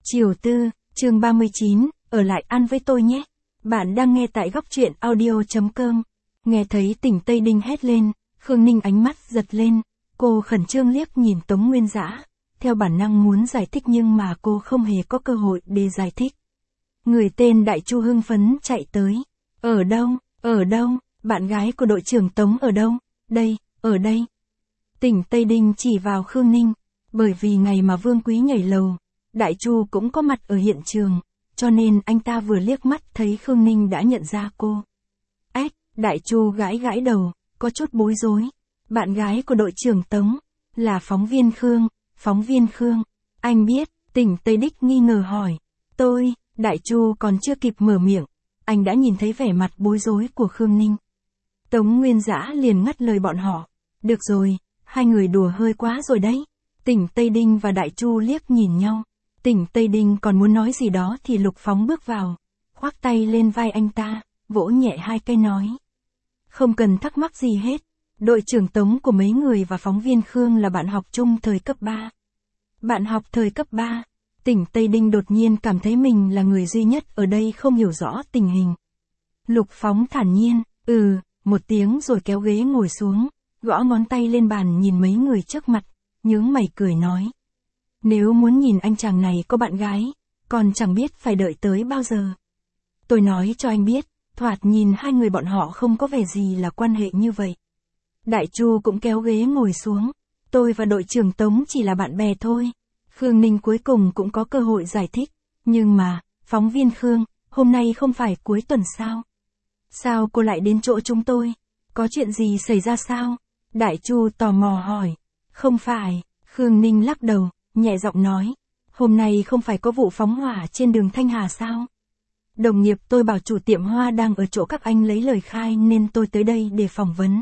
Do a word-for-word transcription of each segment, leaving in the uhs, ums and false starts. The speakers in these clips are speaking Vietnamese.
Chiều tư, chương ba mươi chín, ở lại ăn với tôi nhé. Bạn đang nghe tại góc truyện audio.com. Nghe thấy Tỉnh Tây Đinh hét lên, Khương Ninh ánh mắt giật lên, cô khẩn trương liếc nhìn Tống Nguyên Dã, theo bản năng muốn giải thích nhưng mà cô không hề có cơ hội để giải thích. Người tên Đại Chu hưng phấn chạy tới. Ở đâu, ở đâu, bạn gái của đội trưởng Tống ở đâu? Đây, ở đây. Tỉnh Tây Đinh chỉ vào Khương Ninh, bởi vì ngày mà Vương Quý nhảy lầu, Đại Chu cũng có mặt ở hiện trường, cho nên anh ta vừa liếc mắt thấy Khương Ninh đã nhận ra cô. Ếch, Đại Chu gãi gãi đầu, có chút bối rối. Bạn gái của đội trưởng Tống, là phóng viên Khương, phóng viên Khương. Anh biết, Tỉnh Tây Đích nghi ngờ hỏi. Tôi, Đại Chu còn chưa kịp mở miệng, anh đã nhìn thấy vẻ mặt bối rối của Khương Ninh. Tống Nguyên Dã liền ngắt lời bọn họ. Được rồi, hai người đùa hơi quá rồi đấy. Tỉnh Tây Đinh và Đại Chu liếc nhìn nhau. Tỉnh Tây Đinh còn muốn nói gì đó thì Lục Phóng bước vào, khoác tay lên vai anh ta, vỗ nhẹ hai cái nói. Không cần thắc mắc gì hết, đội trưởng Tống của mấy người và phóng viên Khương là bạn học chung thời cấp ba. Bạn học thời cấp ba, Tỉnh Tây Đinh đột nhiên cảm thấy mình là người duy nhất ở đây không hiểu rõ tình hình. Lục Phóng thản nhiên, ừ, một tiếng rồi kéo ghế ngồi xuống, gõ ngón tay lên bàn nhìn mấy người trước mặt, nhướng mày cười nói. Nếu muốn nhìn anh chàng này có bạn gái, còn chẳng biết phải đợi tới bao giờ. Tôi nói cho anh biết, thoạt nhìn hai người bọn họ không có vẻ gì là quan hệ như vậy. Đại Chu cũng kéo ghế ngồi xuống, tôi và đội trưởng Tống chỉ là bạn bè thôi. Khương Ninh cuối cùng cũng có cơ hội giải thích, nhưng mà, phóng viên Khương, hôm nay không phải cuối tuần sao? Sao cô lại đến chỗ chúng tôi? Có chuyện gì xảy ra sao? Đại Chu tò mò hỏi. Không phải, Khương Ninh lắc đầu, nhẹ giọng nói. Hôm nay không phải có vụ phóng hỏa trên đường Thanh Hà sao? Đồng nghiệp tôi bảo chủ tiệm hoa đang ở chỗ các anh lấy lời khai nên tôi tới đây để phỏng vấn.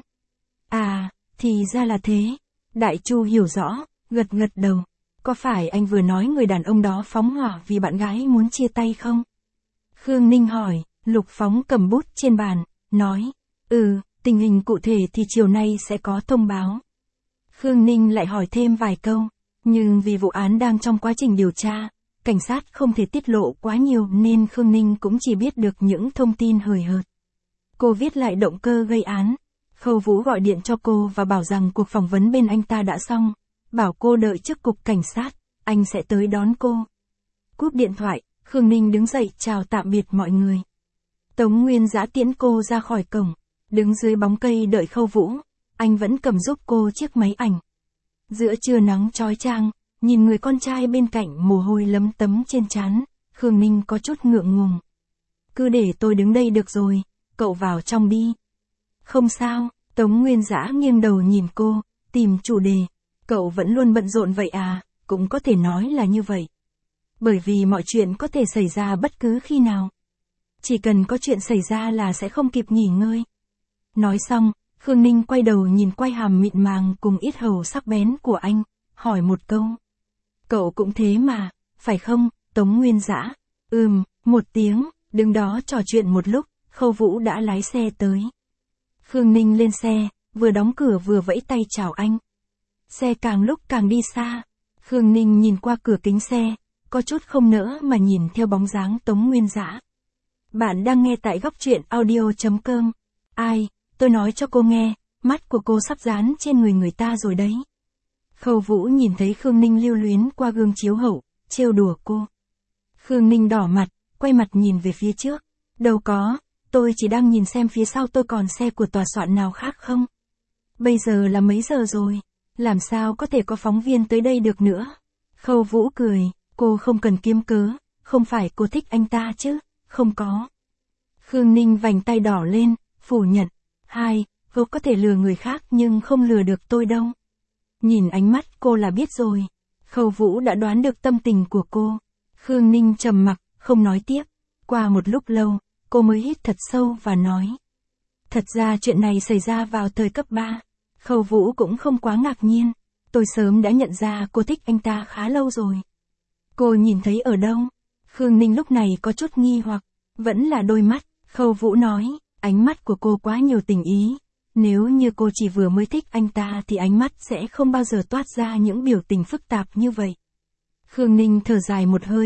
À, thì ra là thế. Đại Chu hiểu rõ, gật gật đầu. Có phải anh vừa nói người đàn ông đó phóng hỏa vì bạn gái muốn chia tay không? Khương Ninh hỏi. Lục Phóng cầm bút trên bàn, nói. Ừ, tình hình cụ thể thì chiều nay sẽ có thông báo. Khương Ninh lại hỏi thêm vài câu, nhưng vì vụ án đang trong quá trình điều tra, cảnh sát không thể tiết lộ quá nhiều nên Khương Ninh cũng chỉ biết được những thông tin hời hợt. Cô viết lại động cơ gây án. Khâu Vũ gọi điện cho cô và bảo rằng cuộc phỏng vấn bên anh ta đã xong, bảo cô đợi trước cục cảnh sát, anh sẽ tới đón cô. Cúp điện thoại, Khương Ninh đứng dậy chào tạm biệt mọi người. Tống Nguyên Dã tiễn cô ra khỏi cổng, đứng dưới bóng cây đợi Khâu Vũ, anh vẫn cầm giúp cô chiếc máy ảnh. Giữa trưa nắng chói chang, nhìn người con trai bên cạnh mồ hôi lấm tấm trên trán, Khương Ninh có chút ngượng ngùng. Cứ để tôi đứng đây được rồi, cậu vào trong đi. Không sao, Tống Nguyên Dã nghiêng đầu nhìn cô, tìm chủ đề. Cậu vẫn luôn bận rộn vậy à, cũng có thể nói là như vậy. Bởi vì mọi chuyện có thể xảy ra bất cứ khi nào. Chỉ cần có chuyện xảy ra là sẽ không kịp nghỉ ngơi. Nói xong, Khương Ninh quay đầu nhìn quai hàm mịn màng cùng yết hầu sắc bén của anh, hỏi một câu. Cậu cũng thế mà, phải không, Tống Nguyên Dã? Ừm, một tiếng, đứng đó trò chuyện một lúc, Khâu Vũ đã lái xe tới. Khương Ninh lên xe, vừa đóng cửa vừa vẫy tay chào anh. Xe càng lúc càng đi xa. Khương Ninh nhìn qua cửa kính xe, có chút không nỡ mà nhìn theo bóng dáng Tống Nguyên Dã. Bạn đang nghe tại góc truyện audio.com. Ai, tôi nói cho cô nghe, mắt của cô sắp dán trên người người ta rồi đấy. Khâu Vũ nhìn thấy Khương Ninh lưu luyến qua gương chiếu hậu, trêu đùa cô. Khương Ninh đỏ mặt, quay mặt nhìn về phía trước. Đâu có, tôi chỉ đang nhìn xem phía sau tôi còn xe của tòa soạn nào khác không. Bây giờ là mấy giờ rồi, làm sao có thể có phóng viên tới đây được nữa. Khâu Vũ cười, cô không cần kiếm cớ, không phải cô thích anh ta chứ, không có. Khương Ninh vành tay đỏ lên, phủ nhận. Hai, cô có thể lừa người khác nhưng không lừa được tôi đâu. Nhìn ánh mắt cô là biết rồi. Khâu Vũ đã đoán được tâm tình của cô. Khương Ninh trầm mặc, không nói tiếp. Qua một lúc lâu, cô mới hít thật sâu và nói. Thật ra chuyện này xảy ra vào thời cấp ba. Khâu Vũ cũng không quá ngạc nhiên. Tôi sớm đã nhận ra cô thích anh ta khá lâu rồi. Cô nhìn thấy ở đâu? Khương Ninh lúc này có chút nghi hoặc. Vẫn là đôi mắt. Khâu Vũ nói, ánh mắt của cô quá nhiều tình ý. Nếu như cô chỉ vừa mới thích anh ta thì ánh mắt sẽ không bao giờ toát ra những biểu tình phức tạp như vậy. Khương Ninh thở dài một hơi,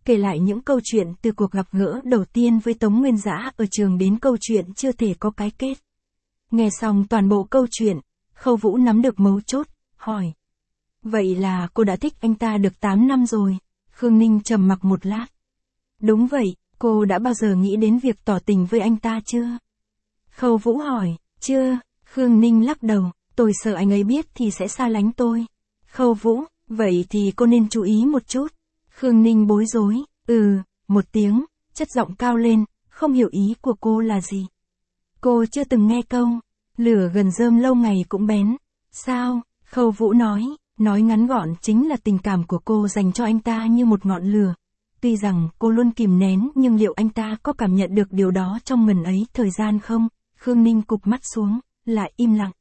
kể lại những câu chuyện từ cuộc gặp gỡ đầu tiên với Tống Nguyên Dã ở trường đến câu chuyện chưa thể có cái kết. Nghe xong toàn bộ câu chuyện, Khâu Vũ nắm được mấu chốt, hỏi. Vậy là cô đã thích anh ta được tám năm rồi? Khương Ninh trầm mặc một lát. Đúng vậy, cô đã bao giờ nghĩ đến việc tỏ tình với anh ta chưa? Khâu Vũ hỏi, chưa, Khương Ninh lắc đầu, tôi sợ anh ấy biết thì sẽ xa lánh tôi. Khâu Vũ, vậy thì cô nên chú ý một chút. Khương Ninh bối rối, ừ, một tiếng, chất giọng cao lên, không hiểu ý của cô là gì. Cô chưa từng nghe câu, lửa gần rơm lâu ngày cũng bén. Sao? Khâu Vũ nói, nói ngắn gọn chính là tình cảm của cô dành cho anh ta như một ngọn lửa. Tuy rằng cô luôn kìm nén nhưng liệu anh ta có cảm nhận được điều đó trong ngần ấy thời gian không? Khương Ninh cụp mắt xuống, lại im lặng.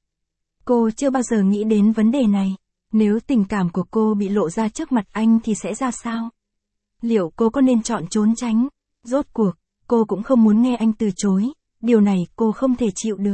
Cô chưa bao giờ nghĩ đến vấn đề này. Nếu tình cảm của cô bị lộ ra trước mặt anh thì sẽ ra sao? Liệu cô có nên chọn trốn tránh? Rốt cuộc, cô cũng không muốn nghe anh từ chối. Điều này cô không thể chịu được.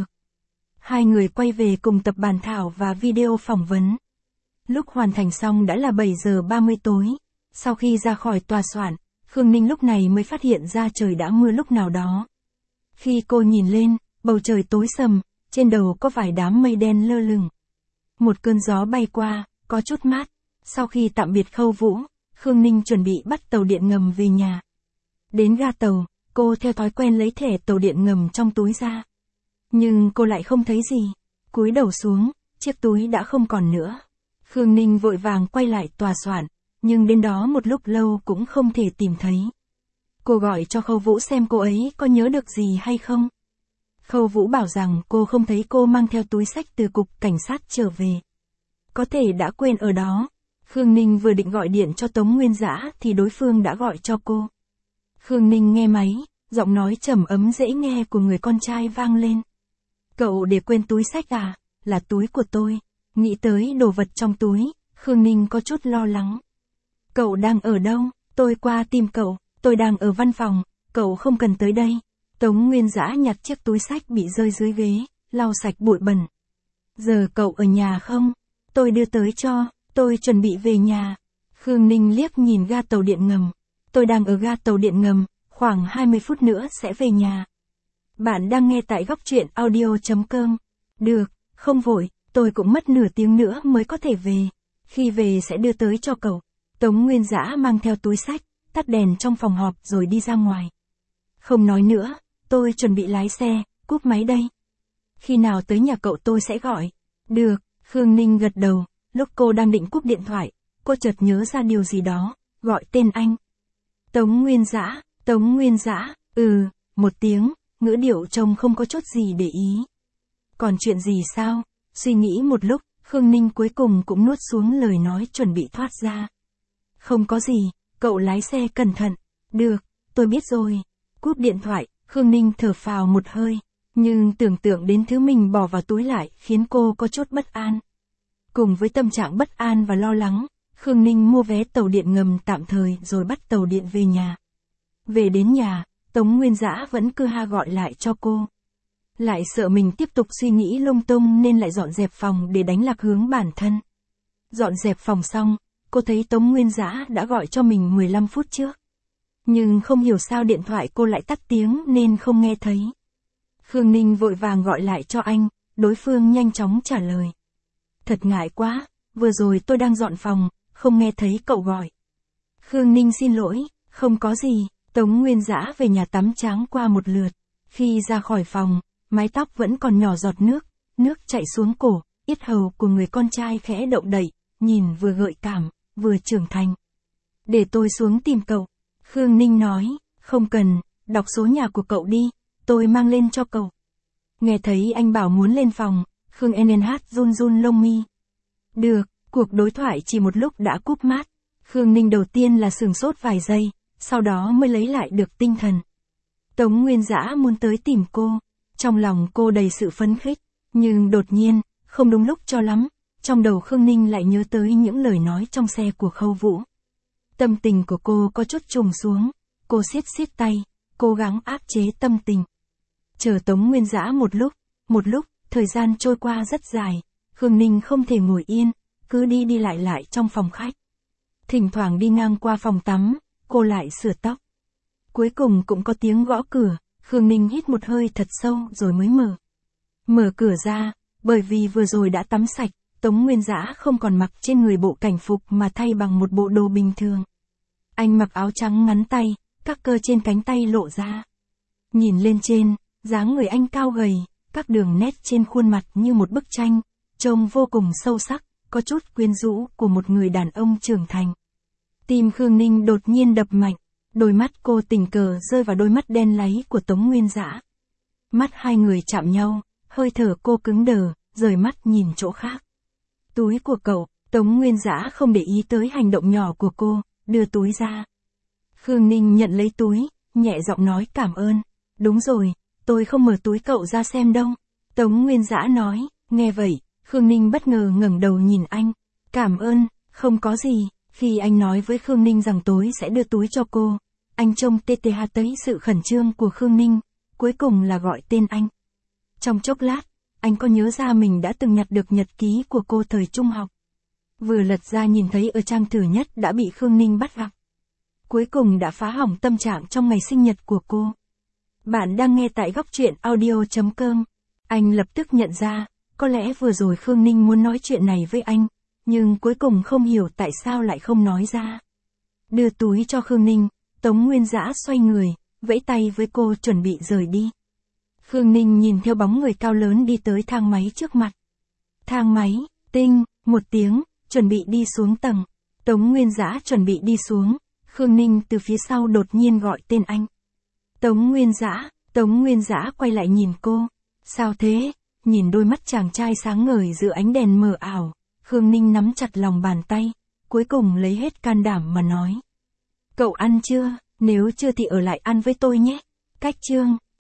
Hai người quay về cùng tập bàn thảo và video phỏng vấn. Lúc hoàn thành xong đã là bảy giờ ba mươi tối. Sau khi ra khỏi tòa soạn, Khương Ninh lúc này mới phát hiện ra trời đã mưa lúc nào đó. Khi cô nhìn lên, bầu trời tối sầm, trên đầu có vài đám mây đen lơ lửng. Một cơn gió bay qua, có chút mát. Sau khi tạm biệt Khâu Vũ, Khương Ninh chuẩn bị bắt tàu điện ngầm về nhà. Đến ga tàu, cô theo thói quen lấy thẻ tàu điện ngầm trong túi ra. Nhưng cô lại không thấy gì. Cúi đầu xuống, chiếc túi đã không còn nữa. Khương Ninh vội vàng quay lại tòa soạn, nhưng đến đó một lúc lâu cũng không thể tìm thấy. Cô gọi cho Khâu Vũ xem cô ấy có nhớ được gì hay không. Khâu Vũ bảo rằng cô không thấy cô mang theo túi xách từ cục cảnh sát trở về. Có thể đã quên ở đó. Khương Ninh vừa định gọi điện cho Tống Nguyên Dã thì đối phương đã gọi cho cô. Khương Ninh nghe máy, giọng nói trầm ấm dễ nghe của người con trai vang lên. Cậu để quên túi xách à? Là túi của tôi. Nghĩ tới đồ vật trong túi, Khương Ninh có chút lo lắng. Cậu đang ở đâu? Tôi qua tìm cậu, tôi đang ở văn phòng, cậu không cần tới đây. Tống Nguyên Dã nhặt chiếc túi xách bị rơi dưới ghế, lau sạch bụi bẩn. Giờ cậu ở nhà không? Tôi đưa tới cho, tôi chuẩn bị về nhà. Khương Ninh liếc nhìn ga tàu điện ngầm. Tôi đang ở ga tàu điện ngầm, khoảng hai mươi phút nữa sẽ về nhà. Bạn đang nghe tại góc truyện audio chấm com. Được, không vội, tôi cũng mất nửa tiếng nữa mới có thể về. Khi về sẽ đưa tới cho cậu. Tống Nguyên Dã mang theo túi xách, tắt đèn trong phòng họp rồi đi ra ngoài. Không nói nữa, tôi chuẩn bị lái xe, cúp máy đây. Khi nào tới nhà cậu tôi sẽ gọi. Được, Khương Ninh gật đầu, lúc cô đang định cúp điện thoại, cô chợt nhớ ra điều gì đó, gọi tên anh. Tống Nguyên Dã, Tống Nguyên Dã, ừ, một tiếng, ngữ điệu trông không có chút gì để ý. Còn chuyện gì sao? Suy nghĩ một lúc, Khương Ninh cuối cùng cũng nuốt xuống lời nói chuẩn bị thoát ra. Không có gì, cậu lái xe cẩn thận. Được, tôi biết rồi. Cúp điện thoại, Khương Ninh thở phào một hơi. Nhưng tưởng tượng đến thứ mình bỏ vào túi lại khiến cô có chút bất an. Cùng với tâm trạng bất an và lo lắng, Khương Ninh mua vé tàu điện ngầm tạm thời rồi bắt tàu điện về nhà. Về đến nhà, Tống Nguyên Dã vẫn cứ ha gọi lại cho cô. Lại sợ mình tiếp tục suy nghĩ lung tung nên lại dọn dẹp phòng để đánh lạc hướng bản thân. Dọn dẹp phòng xong, cô thấy Tống Nguyên Dã đã gọi cho mình mười lăm phút trước. Nhưng không hiểu sao điện thoại cô lại tắt tiếng nên không nghe thấy. Khương Ninh vội vàng gọi lại cho anh, đối phương nhanh chóng trả lời. Thật ngại quá, vừa rồi tôi đang dọn phòng, không nghe thấy cậu gọi. Khương Ninh xin lỗi, không có gì. Tống Nguyên Dã về nhà tắm tráng qua một lượt. Khi ra khỏi phòng, mái tóc vẫn còn nhỏ giọt nước, nước chảy xuống cổ, yết hầu của người con trai khẽ động đậy, nhìn vừa gợi cảm, vừa trưởng thành. Để tôi xuống tìm cậu. Khương Ninh nói, không cần, đọc số nhà của cậu đi, tôi mang lên cho cậu. Nghe thấy anh bảo muốn lên phòng, Khương en en hát run run lông mi. Được, cuộc đối thoại chỉ một lúc đã cúp mát. Khương Ninh đầu tiên là sửng sốt vài giây, sau đó mới lấy lại được tinh thần. Tống Nguyên Dã muốn tới tìm cô, trong lòng cô đầy sự phấn khích, nhưng đột nhiên, không đúng lúc cho lắm, trong đầu Khương Ninh lại nhớ tới những lời nói trong xe của Khâu Vũ. Tâm tình của cô có chút trùng xuống, cô siết siết tay, cố gắng áp chế tâm tình. Chờ Tống Nguyên Dã một lúc, một lúc, thời gian trôi qua rất dài, Khương Ninh không thể ngồi yên, cứ đi đi lại lại trong phòng khách. Thỉnh thoảng đi ngang qua phòng tắm, cô lại sửa tóc. Cuối cùng cũng có tiếng gõ cửa, Khương Ninh hít một hơi thật sâu rồi mới mở. Mở cửa ra, bởi vì vừa rồi đã tắm sạch, Tống Nguyên Dã không còn mặc trên người bộ cảnh phục mà thay bằng một bộ đồ bình thường. Anh mặc áo trắng ngắn tay, các cơ trên cánh tay lộ ra. Nhìn lên trên, dáng người anh cao gầy, các đường nét trên khuôn mặt như một bức tranh, trông vô cùng sâu sắc, có chút quyến rũ của một người đàn ông trưởng thành. Tim Khương Ninh đột nhiên đập mạnh, đôi mắt cô tình cờ rơi vào đôi mắt đen láy của Tống Nguyên Dã. Mắt hai người chạm nhau, hơi thở cô cứng đờ, rời mắt nhìn chỗ khác. Túi của cậu, Tống Nguyên Dã không để ý tới hành động nhỏ của cô, đưa túi ra. Khương Ninh nhận lấy túi, nhẹ giọng nói cảm ơn. Đúng rồi, tôi không mở túi cậu ra xem đâu. Tống Nguyên Dã nói, nghe vậy, Khương Ninh bất ngờ ngẩng đầu nhìn anh. Cảm ơn, không có gì. Khi anh nói với Khương Ninh rằng tối sẽ đưa túi cho cô, anh trông tê tê ha tới sự khẩn trương của Khương Ninh, cuối cùng là gọi tên anh. Trong chốc lát, anh có nhớ ra mình đã từng nhặt được nhật ký của cô thời trung học. Vừa lật ra nhìn thấy ở trang thứ nhất đã bị Khương Ninh bắt gặp. Cuối cùng đã phá hỏng tâm trạng trong ngày sinh nhật của cô. Bạn đang nghe tại góc truyện audio chấm com. Anh lập tức nhận ra, có lẽ vừa rồi Khương Ninh muốn nói chuyện này với anh, nhưng cuối cùng không hiểu tại sao lại không nói ra. Đưa túi cho Khương Ninh, Tống Nguyên Dã xoay người, vẫy tay với cô chuẩn bị rời đi. Khương Ninh nhìn theo bóng người cao lớn đi tới thang máy trước mặt. Thang máy, tinh, một tiếng, chuẩn bị đi xuống tầng. Tống Nguyên Dã chuẩn bị đi xuống, Khương Ninh từ phía sau đột nhiên gọi tên anh. Tống Nguyên Dã, Tống Nguyên Dã quay lại nhìn cô. Sao thế? Nhìn đôi mắt chàng trai sáng ngời giữa ánh đèn mờ ảo, Khương Ninh nắm chặt lòng bàn tay, cuối cùng lấy hết can đảm mà nói. Cậu ăn chưa? Nếu chưa thì ở lại ăn với tôi nhé. Cách chương.